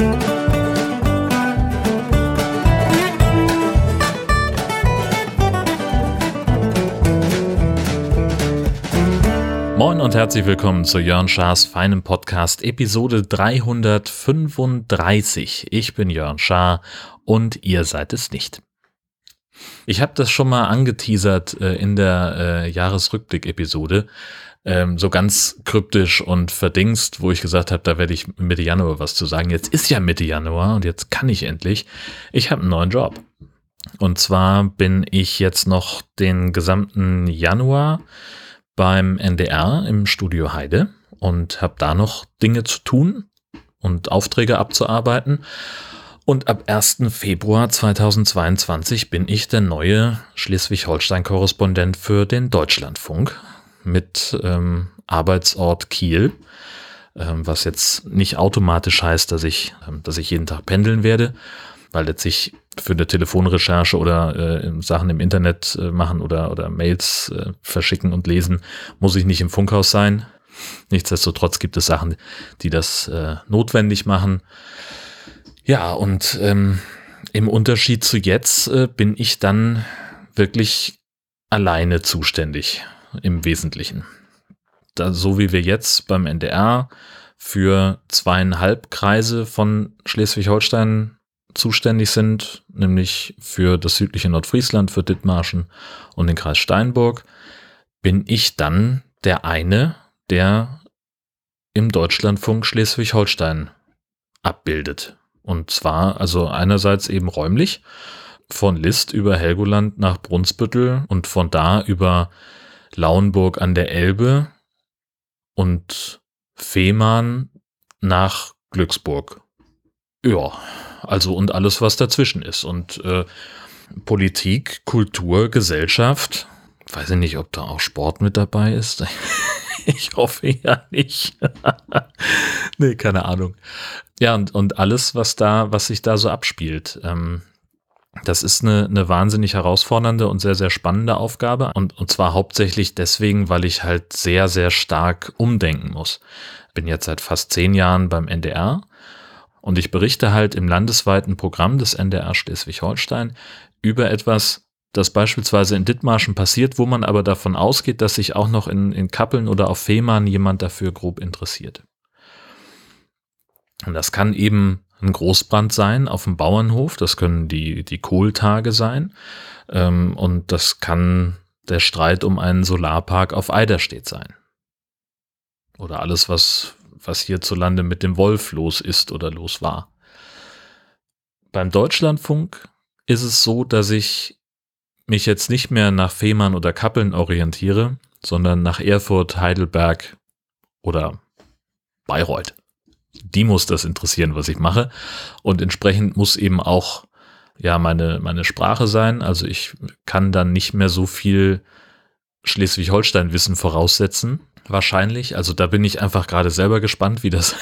Moin und herzlich willkommen zu Jörn Schars feinem Podcast, Episode 335. Ich bin Jörn Schaar und ihr seid es nicht. Ich habe das schon mal angeteasert in der Jahresrückblick-Episode, so ganz kryptisch und verdingst, wo ich gesagt habe, da werde ich Mitte Januar was zu sagen. Jetzt ist ja Mitte Januar und jetzt kann ich endlich. Ich habe einen neuen Job. Und zwar bin ich jetzt noch den gesamten Januar beim NDR im Studio Heide und habe da noch Dinge zu tun und Aufträge abzuarbeiten. Und ab 1. Februar 2022 bin ich der neue Schleswig-Holstein-Korrespondent für den Deutschlandfunk mit Arbeitsort Kiel, was jetzt nicht automatisch heißt, dass ich jeden Tag pendeln werde, weil letztlich für eine Telefonrecherche oder Sachen im Internet machen oder Mails verschicken und lesen, muss ich nicht im Funkhaus sein. Nichtsdestotrotz gibt es Sachen, die das notwendig machen. Ja, und im Unterschied zu jetzt bin ich dann wirklich alleine zuständig im Wesentlichen. So wie wir jetzt beim NDR für 2,5 Kreise von Schleswig-Holstein zuständig sind, nämlich für das südliche Nordfriesland, für Dithmarschen und den Kreis Steinburg, bin ich dann der eine, der im Deutschlandfunk Schleswig-Holstein abbildet. Und zwar also einerseits eben räumlich von List über Helgoland nach Brunsbüttel und von da über Lauenburg an der Elbe und Fehmarn nach Glücksburg. Ja, also und alles, was dazwischen ist. Und Politik, Kultur, Gesellschaft, weiß ich nicht, ob da auch Sport mit dabei ist. Ich hoffe ja nicht. Nee, keine Ahnung. Ja, und alles, was sich da so abspielt. Das ist eine wahnsinnig herausfordernde und sehr, sehr spannende Aufgabe. Und zwar hauptsächlich deswegen, weil ich halt sehr, sehr stark umdenken muss. Bin jetzt seit fast 10 Jahren beim NDR. Und ich berichte halt im landesweiten Programm des NDR Schleswig-Holstein über etwas, das beispielsweise in Dithmarschen passiert, wo man aber davon ausgeht, dass sich auch noch in Kappeln oder auf Fehmarn jemand dafür grob interessiert. Und das kann eben ein Großbrand sein auf dem Bauernhof, das können die Kohltage sein und das kann der Streit um einen Solarpark auf Eiderstedt sein. Oder alles, was hierzulande mit dem Wolf los ist oder los war. Beim Deutschlandfunk ist es so, dass ich mich jetzt nicht mehr nach Fehmarn oder Kappeln orientiere, sondern nach Erfurt, Heidelberg oder Bayreuth. Die muss das interessieren, was ich mache. Und entsprechend muss eben auch ja meine Sprache sein. Also ich kann dann nicht mehr so viel Schleswig-Holstein-Wissen voraussetzen, wahrscheinlich. Also da bin ich einfach gerade selber gespannt, wie das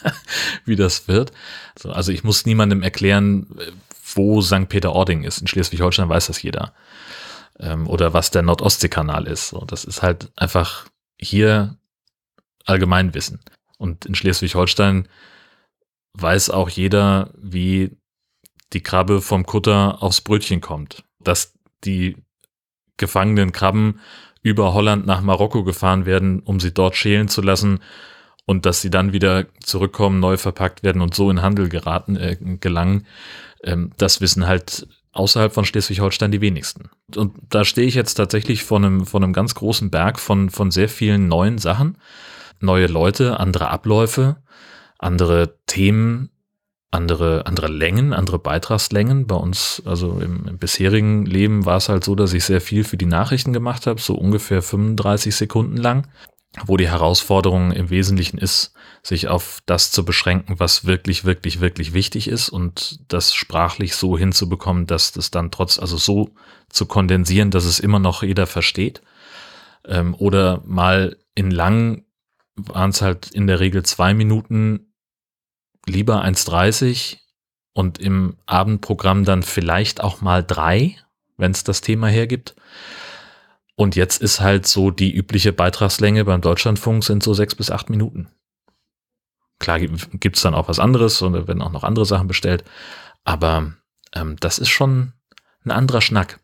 wird. Also ich muss niemandem erklären, wo St. Peter-Ording ist. In Schleswig-Holstein weiß das jeder. Oder was der Nordostseekanal ist. So, das ist halt einfach hier Allgemeinwissen. Und in Schleswig-Holstein weiß auch jeder, wie die Krabbe vom Kutter aufs Brötchen kommt. Dass die gefangenen Krabben über Holland nach Marokko gefahren werden, um sie dort schälen zu lassen und dass sie dann wieder zurückkommen, neu verpackt werden und so in Handel gelangen. Das wissen halt außerhalb von Schleswig-Holstein die wenigsten. Und da stehe ich jetzt tatsächlich vor einem ganz großen Berg von sehr vielen neuen Sachen. Neue Leute, andere Abläufe, andere Themen, andere Längen, andere Beitragslängen. Bei uns, also im bisherigen Leben war es halt so, dass ich sehr viel für die Nachrichten gemacht habe, so ungefähr 35 Sekunden lang, wo die Herausforderung im Wesentlichen ist, sich auf das zu beschränken, was wirklich, wirklich, wirklich wichtig ist und das sprachlich so hinzubekommen, dass das dann also so zu kondensieren, dass es immer noch jeder versteht. Oder mal in lang waren es halt in der Regel 2 Minuten, lieber 1,30 und im Abendprogramm dann vielleicht auch mal 3, wenn es das Thema hergibt. Und jetzt ist halt so die übliche Beitragslänge beim Deutschlandfunk sind so 6 bis 8 Minuten. Klar gibt's dann auch was anderes und da werden auch noch andere Sachen bestellt, aber das ist schon ein anderer Schnack.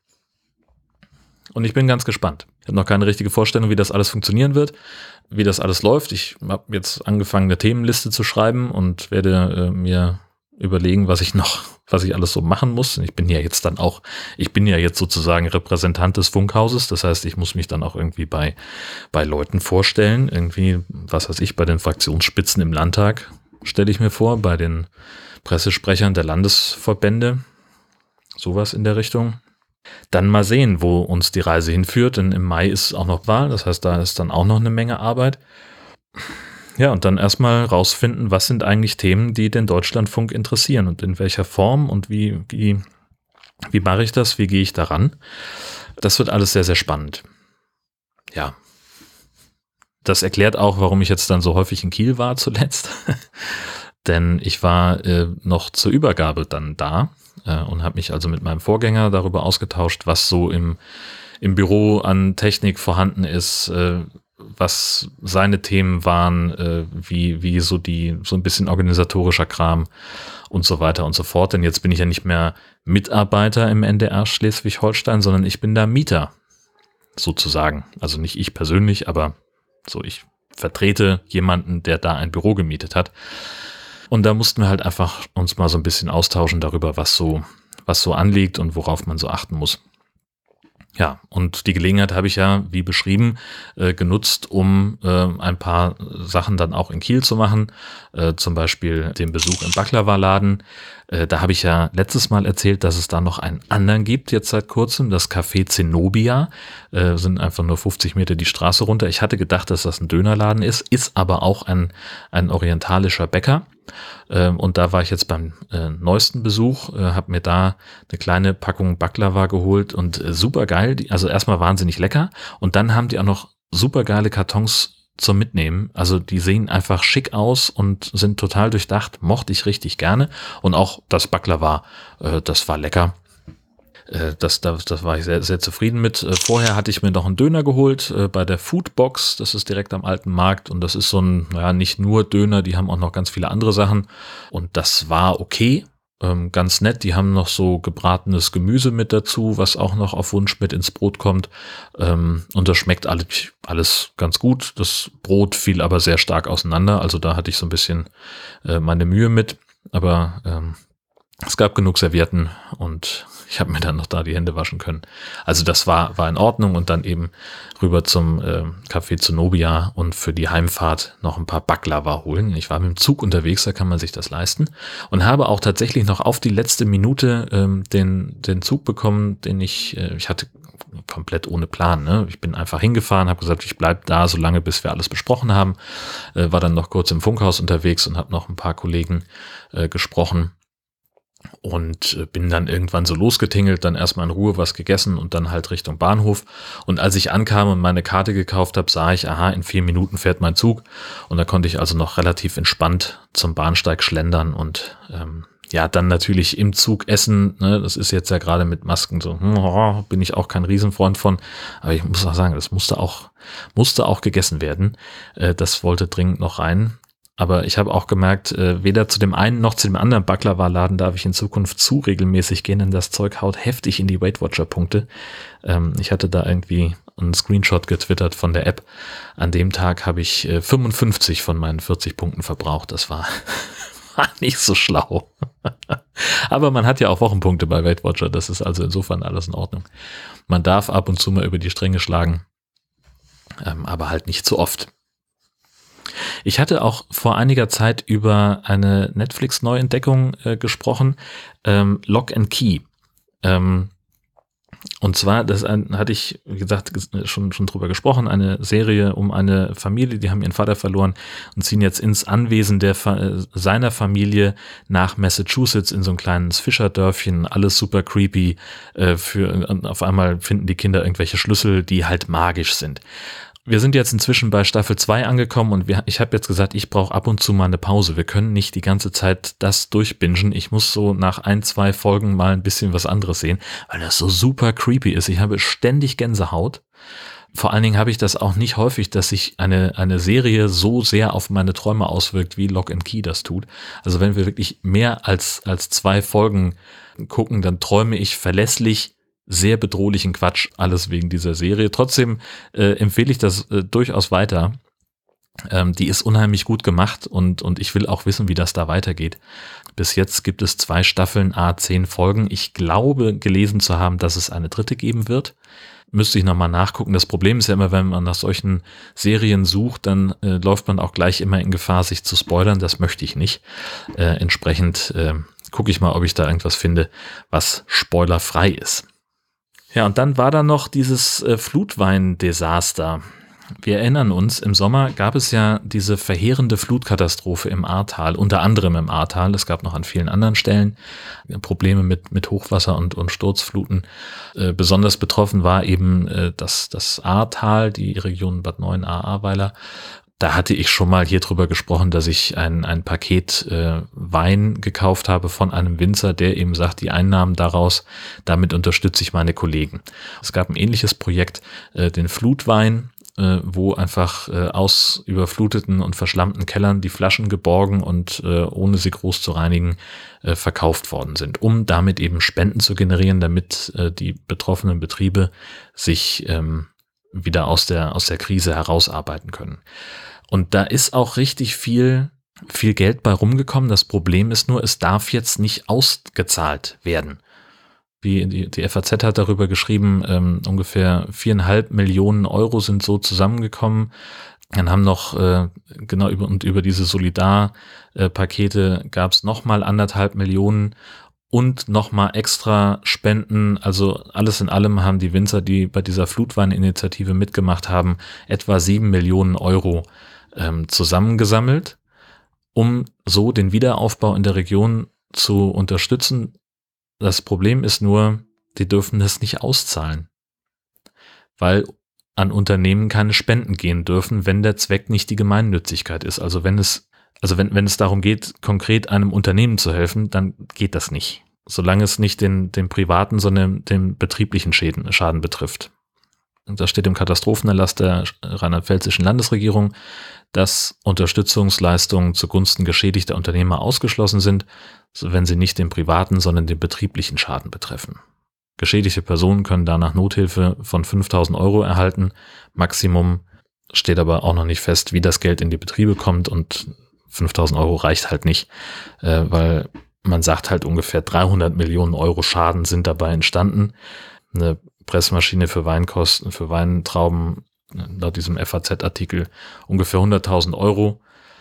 Und ich bin ganz gespannt. Ich habe noch keine richtige Vorstellung, wie das alles funktionieren wird, wie das alles läuft. Ich habe jetzt angefangen, eine Themenliste zu schreiben und werde mir überlegen, was ich alles so machen muss. Und ich bin ja jetzt sozusagen Repräsentant des Funkhauses. Das heißt, ich muss mich dann auch irgendwie bei Leuten vorstellen. Irgendwie, was weiß ich, bei den Fraktionsspitzen im Landtag stelle ich mir vor, bei den Pressesprechern der Landesverbände. Sowas in der Richtung. Dann mal sehen, wo uns die Reise hinführt, denn im Mai ist auch noch Wahl, das heißt, da ist dann auch noch eine Menge Arbeit. Ja, und dann erstmal rausfinden, was sind eigentlich Themen, die den Deutschlandfunk interessieren und in welcher Form und wie mache ich das, wie gehe ich daran. Das wird alles sehr, sehr spannend. Ja, das erklärt auch, warum ich jetzt dann so häufig in Kiel war zuletzt, denn ich war noch zur Übergabe dann da. Und habe mich also mit meinem Vorgänger darüber ausgetauscht, was so im Büro an Technik vorhanden ist, was seine Themen waren, wie so ein bisschen organisatorischer Kram und so weiter und so fort. Denn jetzt bin ich ja nicht mehr Mitarbeiter im NDR Schleswig-Holstein, sondern ich bin da Mieter sozusagen. Also nicht ich persönlich, aber so ich vertrete jemanden, der da ein Büro gemietet hat. Und da mussten wir halt einfach uns mal so ein bisschen austauschen darüber, was so anliegt und worauf man so achten muss. Ja, und die Gelegenheit habe ich ja, wie beschrieben, genutzt, um ein paar Sachen dann auch in Kiel zu machen. Zum Beispiel den Besuch im Baklava-Laden. Da habe ich ja letztes Mal erzählt, dass es da noch einen anderen gibt, jetzt seit kurzem, das Café Zenobia. Sind einfach nur 50 Meter die Straße runter. Ich hatte gedacht, dass das ein Dönerladen ist aber auch ein orientalischer Bäcker. Und da war ich jetzt beim neuesten Besuch, habe mir da eine kleine Packung Baklava geholt und super geil. Also erstmal wahnsinnig lecker und dann haben die auch noch super geile Kartons zum Mitnehmen. Also die sehen einfach schick aus und sind total durchdacht. Mochte ich richtig gerne. Und auch das Baklava, das war lecker. Das war ich sehr, sehr zufrieden mit. Vorher hatte ich mir noch einen Döner geholt bei der Foodbox. Das ist direkt am Alten Markt und das ist so ein, nicht nur Döner, die haben auch noch ganz viele andere Sachen. Und das war okay, ganz nett. Die haben noch so gebratenes Gemüse mit dazu, was auch noch auf Wunsch mit ins Brot kommt. Und das schmeckt alles ganz gut. Das Brot fiel aber sehr stark auseinander. Also da hatte ich so ein bisschen meine Mühe mit. Aber es gab genug Servietten und ich habe mir dann noch da die Hände waschen können. Also das war in Ordnung und dann eben rüber zum Café Zenobia und für die Heimfahrt noch ein paar Baklava holen. Ich war mit dem Zug unterwegs, da kann man sich das leisten und habe auch tatsächlich noch auf die letzte Minute den Zug bekommen, den ich hatte komplett ohne Plan. Ne? Ich bin einfach hingefahren, habe gesagt, ich bleib da so lange, bis wir alles besprochen haben. War dann noch kurz im Funkhaus unterwegs und habe noch ein paar Kollegen gesprochen. Und bin dann irgendwann so losgetingelt, dann erstmal in Ruhe was gegessen und dann halt Richtung Bahnhof. Und als ich ankam und meine Karte gekauft habe, sah ich, in 4 Minuten fährt mein Zug. Und da konnte ich also noch relativ entspannt zum Bahnsteig schlendern und dann natürlich im Zug essen. Ne? Das ist jetzt ja gerade mit Masken so, bin ich auch kein Riesenfreund von. Aber ich muss auch sagen, das musste auch gegessen werden. Das wollte dringend noch rein. Aber ich habe auch gemerkt, weder zu dem einen noch zu dem anderen Baklava-Laden darf ich in Zukunft zu regelmäßig gehen, denn das Zeug haut heftig in die Weight Watcher-Punkte. Ich hatte da irgendwie einen Screenshot getwittert von der App. An dem Tag habe ich 55 von meinen 40 Punkten verbraucht. Das war nicht so schlau. Aber man hat ja auch Wochenpunkte bei Weight Watcher. Das ist also insofern alles in Ordnung. Man darf ab und zu mal über die Stränge schlagen, aber halt nicht zu oft. Ich hatte auch vor einiger Zeit über eine Netflix-Neuentdeckung gesprochen, Lock and Key. Und zwar, hatte ich, wie gesagt, schon drüber gesprochen, eine Serie um eine Familie, die haben ihren Vater verloren und ziehen jetzt ins Anwesen seiner Familie nach Massachusetts in so ein kleines Fischerdörfchen, alles super creepy. Auf einmal finden die Kinder irgendwelche Schlüssel, die halt magisch sind. Wir sind jetzt inzwischen bei Staffel 2 angekommen und ich habe jetzt gesagt, ich brauche ab und zu mal eine Pause. Wir können nicht die ganze Zeit das durchbingen. Ich muss so nach 1-2 Folgen mal ein bisschen was anderes sehen, weil das so super creepy ist. Ich habe ständig Gänsehaut. vor allen Dingen habe ich das auch nicht häufig, dass sich eine Serie so sehr auf meine Träume auswirkt, wie Lock and Key das tut. Also wenn wir wirklich mehr als 2 Folgen gucken, dann träume ich verlässlich sehr bedrohlichen Quatsch, alles wegen dieser Serie. Trotzdem empfehle ich das durchaus weiter. Die ist unheimlich gut gemacht und ich will auch wissen, wie das da weitergeht. Bis jetzt gibt es 2 Staffeln, 10 Folgen. Ich glaube, gelesen zu haben, dass es eine 3. geben wird. Müsste ich nochmal nachgucken. Das Problem ist ja immer, wenn man nach solchen Serien sucht, dann läuft man auch gleich immer in Gefahr, sich zu spoilern. Das möchte ich nicht. Entsprechend gucke ich mal, ob ich da irgendwas finde, was spoilerfrei ist. Ja, und dann war da noch dieses Flutwein-Desaster. Wir erinnern uns, im Sommer gab es ja diese verheerende Flutkatastrophe im Ahrtal, unter anderem im Ahrtal. Es gab noch an vielen anderen Stellen Probleme mit Hochwasser und Sturzfluten. Besonders betroffen war eben das Ahrtal, die Region Bad Neuenahr-Ahrweiler. Da hatte ich schon mal hier drüber gesprochen, dass ich ein Paket Wein gekauft habe von einem Winzer, der eben sagt, die Einnahmen daraus, damit unterstütze ich meine Kollegen. Es gab ein ähnliches Projekt, den Flutwein, wo einfach aus überfluteten und verschlammten Kellern die Flaschen geborgen und ohne sie groß zu reinigen verkauft worden sind, um damit eben Spenden zu generieren, damit die betroffenen Betriebe sich wieder aus der Krise herausarbeiten können. Und da ist auch richtig viel Geld bei rumgekommen. Das Problem ist nur, es darf jetzt nicht ausgezahlt werden. Die FAZ hat darüber geschrieben, ungefähr 4,5 Millionen Euro sind so zusammengekommen. Dann haben noch, über diese Solidarpakete gab es nochmal 1,5 Millionen und nochmal extra Spenden. Also alles in allem haben die Winzer, die bei dieser Flutweininitiative mitgemacht haben, etwa 7 Millionen Euro zusammengesammelt, um so den Wiederaufbau in der Region zu unterstützen. Das Problem ist nur, die dürfen das nicht auszahlen, weil an Unternehmen keine Spenden gehen dürfen, wenn der Zweck nicht die Gemeinnützigkeit ist. Also wenn es darum geht, konkret einem Unternehmen zu helfen, dann geht das nicht, solange es nicht den privaten, sondern den betrieblichen Schaden betrifft. Und da steht im Katastrophenerlass der rheinland-pfälzischen Landesregierung, dass Unterstützungsleistungen zugunsten geschädigter Unternehmer ausgeschlossen sind, wenn sie nicht den privaten, sondern den betrieblichen Schaden betreffen. Geschädigte Personen können danach Nothilfe von 5.000 Euro erhalten. Maximum steht aber auch noch nicht fest, wie das Geld in die Betriebe kommt, und 5.000 Euro reicht halt nicht, weil man sagt halt ungefähr 300 Millionen Euro Schaden sind dabei entstanden. Eine Pressmaschine für Weinkosten, für Weintrauben, laut diesem FAZ-Artikel ungefähr 100.000 Euro.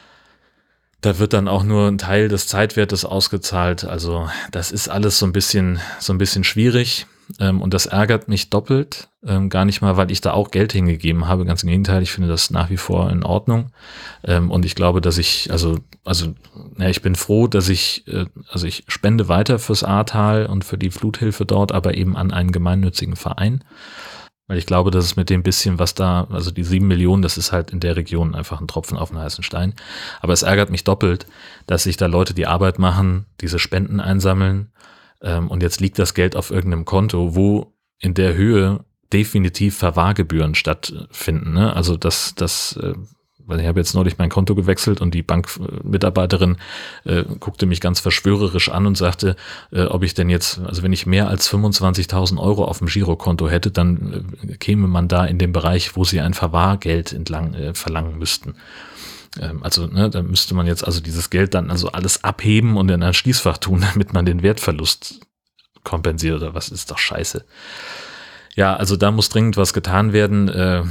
Da wird dann auch nur ein Teil des Zeitwertes ausgezahlt. Also das ist alles so ein bisschen schwierig. Und das ärgert mich doppelt. Gar nicht mal, weil ich da auch Geld hingegeben habe. Ganz im Gegenteil, ich finde das nach wie vor in Ordnung. Und ich glaube, dass ich bin froh, dass ich spende weiter fürs Ahrtal und für die Fluthilfe dort, aber eben an einen gemeinnützigen Verein. Weil ich glaube, dass es mit dem bisschen, was da, also die 7 Millionen, das ist halt in der Region einfach ein Tropfen auf den heißen Stein. Aber es ärgert mich doppelt, dass sich da Leute die Arbeit machen, diese Spenden einsammeln, und jetzt liegt das Geld auf irgendeinem Konto, wo in der Höhe definitiv Verwahrgebühren stattfinden. Ne? Also weil ich habe jetzt neulich mein Konto gewechselt und die Bankmitarbeiterin guckte mich ganz verschwörerisch an und sagte, ob ich denn jetzt, also wenn ich mehr als 25.000 Euro auf dem Girokonto hätte, dann käme man da in den Bereich, wo sie ein Verwahrgeld verlangen müssten. Da müsste man jetzt also dieses Geld dann also alles abheben und in ein Schließfach tun, damit man den Wertverlust kompensiert, oder was, ist doch scheiße. Ja, also da muss dringend was getan werden,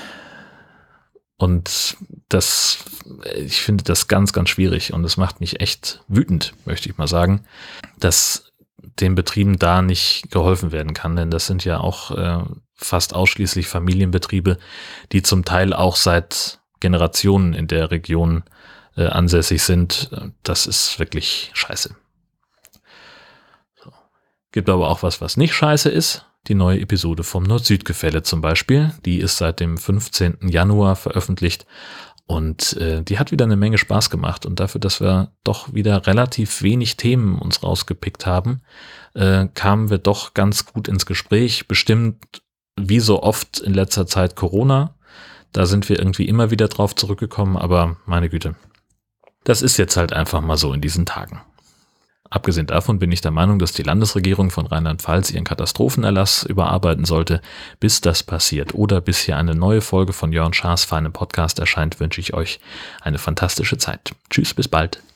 und ich finde das ganz, ganz schwierig, und es macht mich echt wütend, möchte ich mal sagen, dass den Betrieben da nicht geholfen werden kann, denn das sind ja auch fast ausschließlich Familienbetriebe, die zum Teil auch seit Generationen in der Region ansässig sind. Das ist wirklich scheiße. So. Gibt aber auch was nicht scheiße ist. Die neue Episode vom Nord-Süd-Gefälle zum Beispiel. Die ist seit dem 15. Januar veröffentlicht und die hat wieder eine Menge Spaß gemacht. Und dafür, dass wir doch wieder relativ wenig Themen uns rausgepickt haben, kamen wir doch ganz gut ins Gespräch. Bestimmt wie so oft in letzter Zeit Corona. Da sind wir irgendwie immer wieder drauf zurückgekommen, aber meine Güte, das ist jetzt halt einfach mal so in diesen Tagen. Abgesehen davon bin ich der Meinung, dass die Landesregierung von Rheinland-Pfalz ihren Katastrophenerlass überarbeiten sollte. Bis das passiert oder bis hier eine neue Folge von Jörn Schaas feinem Podcast erscheint, wünsche ich euch eine fantastische Zeit. Tschüss, bis bald.